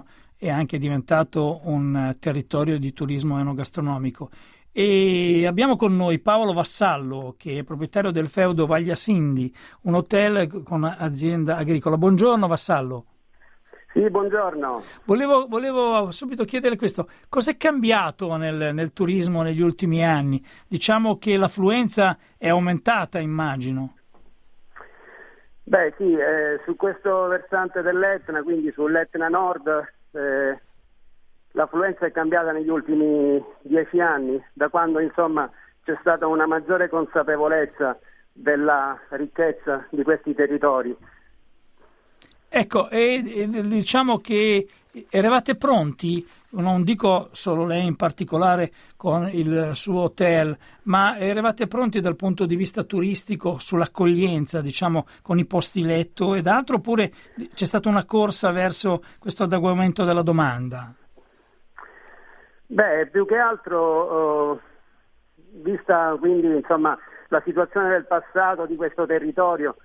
[SPEAKER 2] è anche diventato un territorio di turismo enogastronomico. E abbiamo con noi Paolo Vassallo, che è proprietario del feudo Vagliasindi, un hotel con azienda agricola. Buongiorno Vassallo.
[SPEAKER 11] Sì, buongiorno.
[SPEAKER 2] Volevo subito chiedere questo: cos'è cambiato nel turismo negli ultimi anni? Diciamo che l'affluenza è aumentata, immagino.
[SPEAKER 11] Beh sì, su questo versante dell'Etna, quindi sull'Etna Nord, l'affluenza è cambiata negli ultimi 10 anni, da quando insomma c'è stata una maggiore consapevolezza della ricchezza di questi territori.
[SPEAKER 2] Ecco, e diciamo che eravate pronti, non dico solo lei in particolare con il suo hotel, ma eravate pronti dal punto di vista turistico sull'accoglienza, diciamo, con i posti letto ed altro, oppure c'è stata una corsa verso questo adeguamento della domanda?
[SPEAKER 11] Beh, più che altro, vista quindi insomma la situazione del passato di questo territorio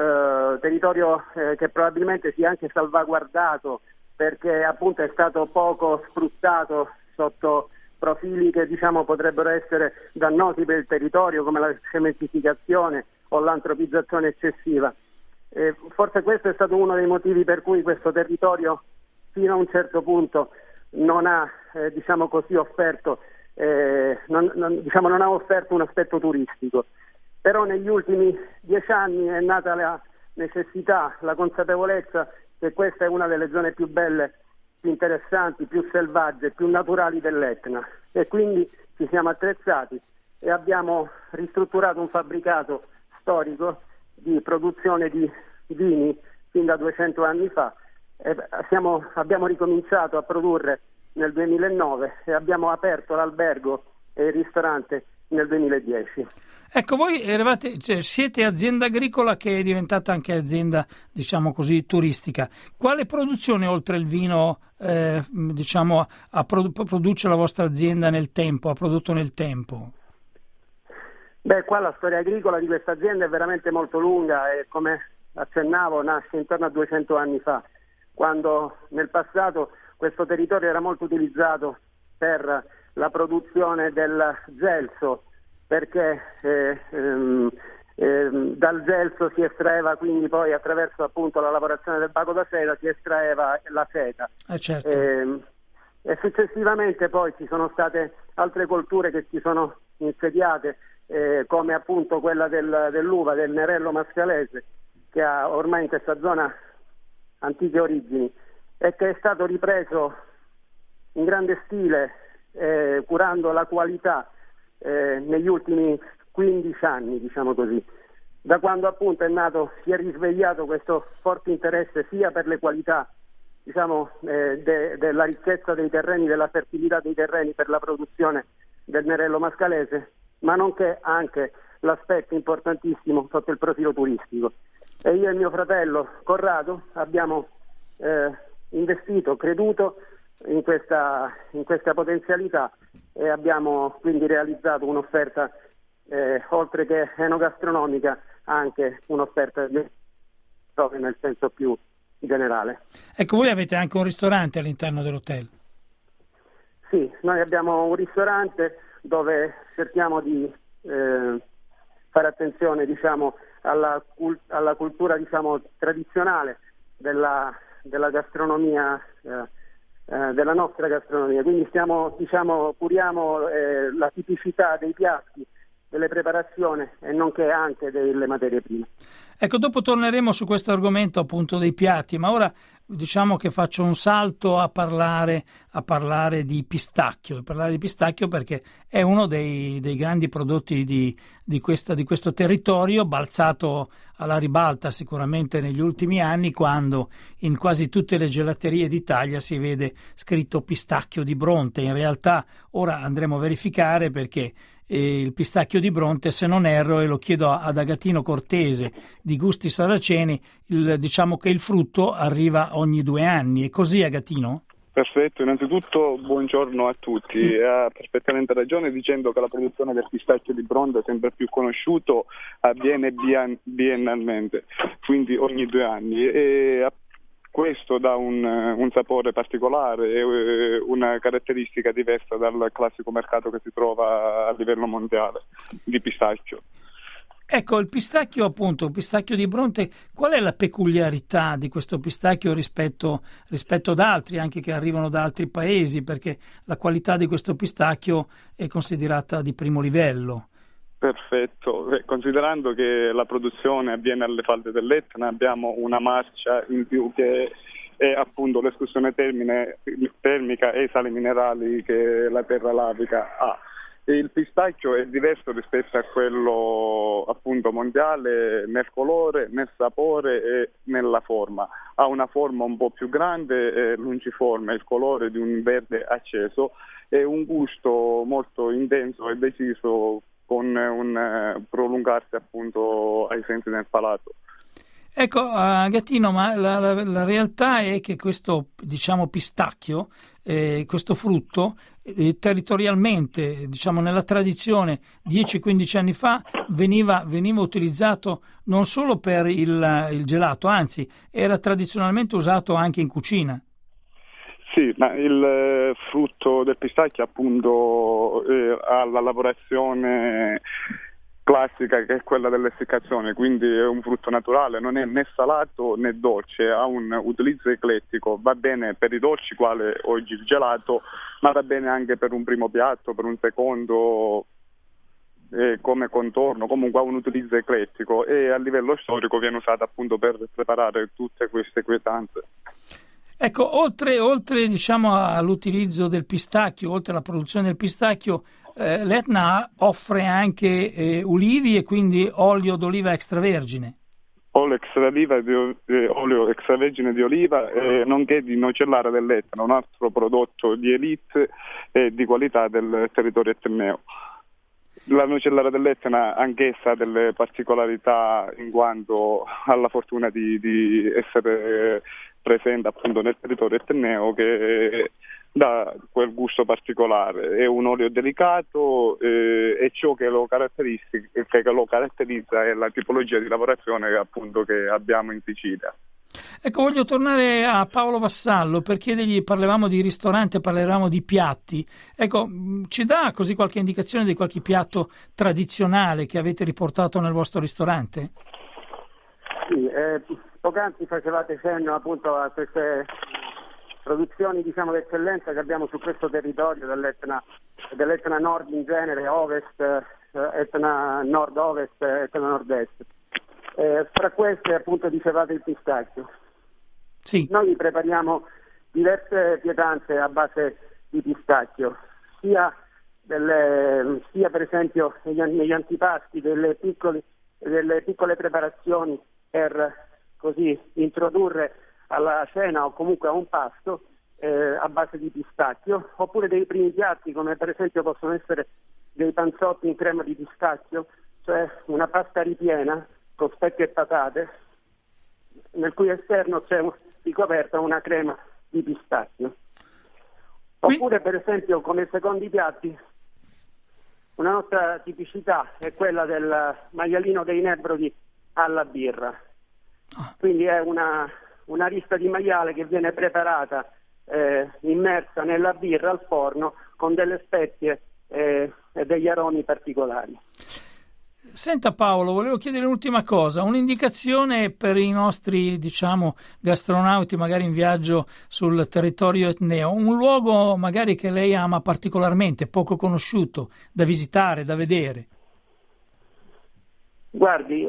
[SPEAKER 11] che probabilmente si è anche salvaguardato perché appunto è stato poco sfruttato sotto profili che diciamo potrebbero essere dannosi per il territorio, come la cementificazione o l'antropizzazione eccessiva. Forse questo è stato uno dei motivi per cui questo territorio fino a un certo punto non ha diciamo così offerto non ha offerto un aspetto turistico. Però negli ultimi 10 anni è nata la necessità, la consapevolezza che questa è una delle zone più belle, più interessanti, più selvagge, più naturali dell'Etna, e quindi ci siamo attrezzati e abbiamo ristrutturato un fabbricato storico di produzione di vini fin da 200 anni fa. Abbiamo ricominciato a produrre nel 2009 e abbiamo aperto l'albergo e il ristorante nel 2010.
[SPEAKER 2] Ecco, voi siete azienda agricola che è diventata anche azienda, diciamo così, turistica. Quale produzione oltre il vino produce la vostra azienda nel tempo, ha prodotto nel tempo?
[SPEAKER 11] Beh, qua la storia agricola di questa azienda è veramente molto lunga e, come accennavo, nasce intorno a 200 anni fa, quando nel passato questo territorio era molto utilizzato per la produzione del gelso, perché dal gelso si estraeva, quindi poi attraverso appunto la lavorazione del baco da seta si estraeva la seta.
[SPEAKER 2] Certo.
[SPEAKER 11] E successivamente poi ci sono state altre colture che si sono insediate, come appunto quella dell'uva, del nerello mascalese, che ha ormai in questa zona antiche origini e che è stato ripreso in grande stile, curando la qualità negli ultimi 15 anni, diciamo così, da quando appunto è nato, si è risvegliato questo forte interesse sia per le qualità, diciamo, della ricchezza dei terreni, della fertilità dei terreni per la produzione del nerello mascalese, ma nonché anche l'aspetto importantissimo sotto il profilo turistico. E io e mio fratello Corrado abbiamo investito, creduto in questa potenzialità e abbiamo quindi realizzato un'offerta oltre che enogastronomica, anche un'offerta proprio nel senso più generale.
[SPEAKER 2] Ecco, voi avete anche un ristorante all'interno dell'hotel?
[SPEAKER 11] Sì, noi abbiamo un ristorante dove cerchiamo di fare attenzione, diciamo, alla cultura, diciamo, tradizionale della gastronomia, della nostra gastronomia. Quindi curiamo la tipicità dei piatti, delle preparazioni e nonché anche delle materie prime.
[SPEAKER 2] Ecco, dopo torneremo su questo argomento appunto dei piatti, ma ora diciamo che faccio un salto a parlare di pistacchio, perché è uno dei grandi prodotti di questo territorio, balzato alla ribalta sicuramente negli ultimi anni, quando in quasi tutte le gelaterie d'Italia si vede scritto pistacchio di Bronte. In realtà ora andremo a verificare, perché il pistacchio di Bronte, se non erro, e lo chiedo ad Agatino Cortese di Gusti Saraceni, diciamo che il frutto arriva ogni 2 anni. È così, Agatino?
[SPEAKER 12] Perfetto, innanzitutto buongiorno a tutti.
[SPEAKER 2] Sì.
[SPEAKER 12] Ha perfettamente ragione dicendo che la produzione del pistacchio di Bronte, sempre più conosciuto, avviene biennalmente, quindi ogni 2 anni. questo dà un sapore particolare e una caratteristica diversa dal classico mercato che si trova a livello mondiale di pistacchio.
[SPEAKER 2] Ecco, il pistacchio appunto, il pistacchio di Bronte, qual è la peculiarità di questo pistacchio rispetto ad altri, anche che arrivano da altri paesi, perché la qualità di questo pistacchio è considerata di primo livello?
[SPEAKER 12] Perfetto, considerando che la produzione avviene alle falde dell'Etna, abbiamo una marcia in più che è appunto l'escursione termica e i sali minerali che la terra lavica ha. Il pistacchio è diverso rispetto a quello appunto mondiale nel colore, nel sapore e nella forma. Ha una forma un po' più grande, lungiforme, il colore di un verde acceso e un gusto molto intenso e deciso con un prolungarsi appunto ai sensi del palato.
[SPEAKER 2] Ecco, Gattino, ma la realtà è che questo, diciamo, pistacchio, questo frutto, territorialmente, diciamo, nella tradizione 10-15 anni fa veniva utilizzato non solo per il gelato, anzi era tradizionalmente usato anche in cucina.
[SPEAKER 12] Sì, ma il frutto del pistacchio appunto ha la lavorazione classica che è quella dell'essiccazione, quindi è un frutto naturale, non è né salato né dolce, ha un utilizzo eclettico, va bene per i dolci quale oggi il gelato, ma va bene anche per un primo piatto, per un secondo, come contorno, comunque ha un utilizzo eclettico e a livello storico viene usato appunto per preparare tutte queste quietanze.
[SPEAKER 2] Ecco, oltre diciamo all'utilizzo del pistacchio, oltre alla produzione del pistacchio, l'Etna offre anche ulivi e quindi olio d'oliva extravergine.
[SPEAKER 12] Olio extravergine di oliva, nonché di nocellara dell'Etna, un altro prodotto di elite e di qualità del territorio etneo. La nocellara dell'Etna anch'essa ha delle particolarità in quanto ha la fortuna di essere presente appunto nel territorio etneo che dà quel gusto particolare. È un olio delicato e ciò che lo caratterizza è la tipologia di lavorazione appunto che abbiamo in Sicilia.
[SPEAKER 2] Ecco, voglio tornare a Paolo Vassallo per chiedergli, parlavamo di ristorante, parlavamo di piatti. Ecco, ci dà così qualche indicazione di qualche piatto tradizionale che avete riportato nel vostro ristorante?
[SPEAKER 11] Sì, poc'anzi facevate cenno appunto a queste produzioni diciamo d'eccellenza che abbiamo su questo territorio dell'Etna Nord in genere, Ovest, Etna Nord-Ovest, Etna Nord-Est. Fra queste appunto dicevate il pistacchio.
[SPEAKER 2] Sì.
[SPEAKER 11] Noi prepariamo diverse pietanze a base di pistacchio, sia per esempio negli antipasti delle piccole preparazioni per così introdurre alla cena o comunque a un pasto a base di pistacchio, oppure dei primi piatti come per esempio possono essere dei panzotti in crema di pistacchio, cioè una pasta ripiena con speck e patate nel cui esterno c'è ricoperta una crema di pistacchio. Oppure per esempio come secondi piatti una nostra tipicità è quella del maialino dei Nebrodi alla birra. Quindi è una rista di maiale che viene preparata immersa nella birra al forno con delle spezie e degli aromi particolari.
[SPEAKER 2] Senta Paolo, volevo chiedere un'ultima cosa, un'indicazione per i nostri, diciamo, gastronauti magari in viaggio sul territorio etneo, un luogo magari che lei ama particolarmente, poco conosciuto, da visitare, da vedere.
[SPEAKER 11] Guardi,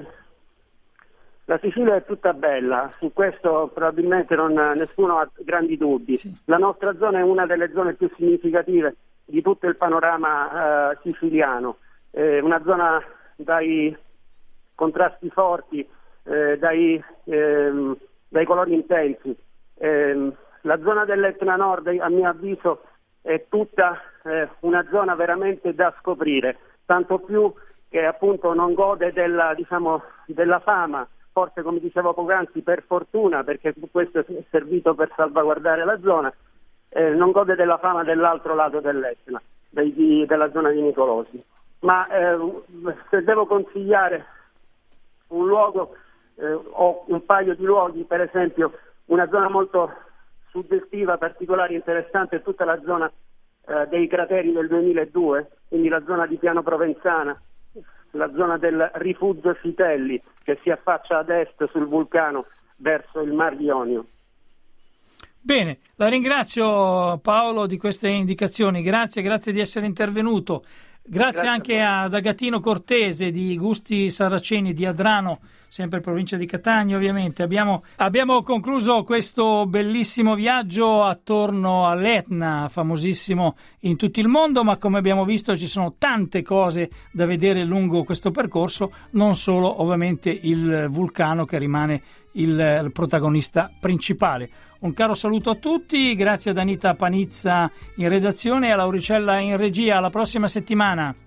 [SPEAKER 11] la Sicilia è tutta bella, su questo probabilmente nessuno ha grandi dubbi. Sì. La nostra zona è una delle zone più significative di tutto il panorama siciliano. Una zona dai contrasti forti, dai colori intensi. La zona dell'Etna Nord, a mio avviso, è tutta una zona veramente da scoprire, tanto più che appunto non gode della fama, forse come dicevo poc'anzi per fortuna, perché questo è servito per salvaguardare la zona, non gode della fama dell'altro lato dell'Etna, della zona di Nicolosi. Ma se devo consigliare un luogo o un paio di luoghi, per esempio Una zona molto suggestiva, particolare, interessante è tutta la zona dei crateri del 2002, quindi la zona di Piano Provenzana, la zona del rifugio Citelli che si affaccia ad est sul vulcano verso il Mar Ionio.
[SPEAKER 2] Bene, la ringrazio Paolo di queste indicazioni, grazie di essere intervenuto. Grazie anche ad Agatino Cortese di Gusti Saraceni di Adrano, sempre provincia di Catania ovviamente. Abbiamo concluso questo bellissimo viaggio attorno all'Etna, famosissimo in tutto il mondo, ma come abbiamo visto ci sono tante cose da vedere lungo questo percorso, non solo ovviamente il vulcano che rimane il protagonista principale. Un caro saluto a tutti, grazie ad Anita Panizza in redazione e a Lauricella in regia. Alla prossima settimana.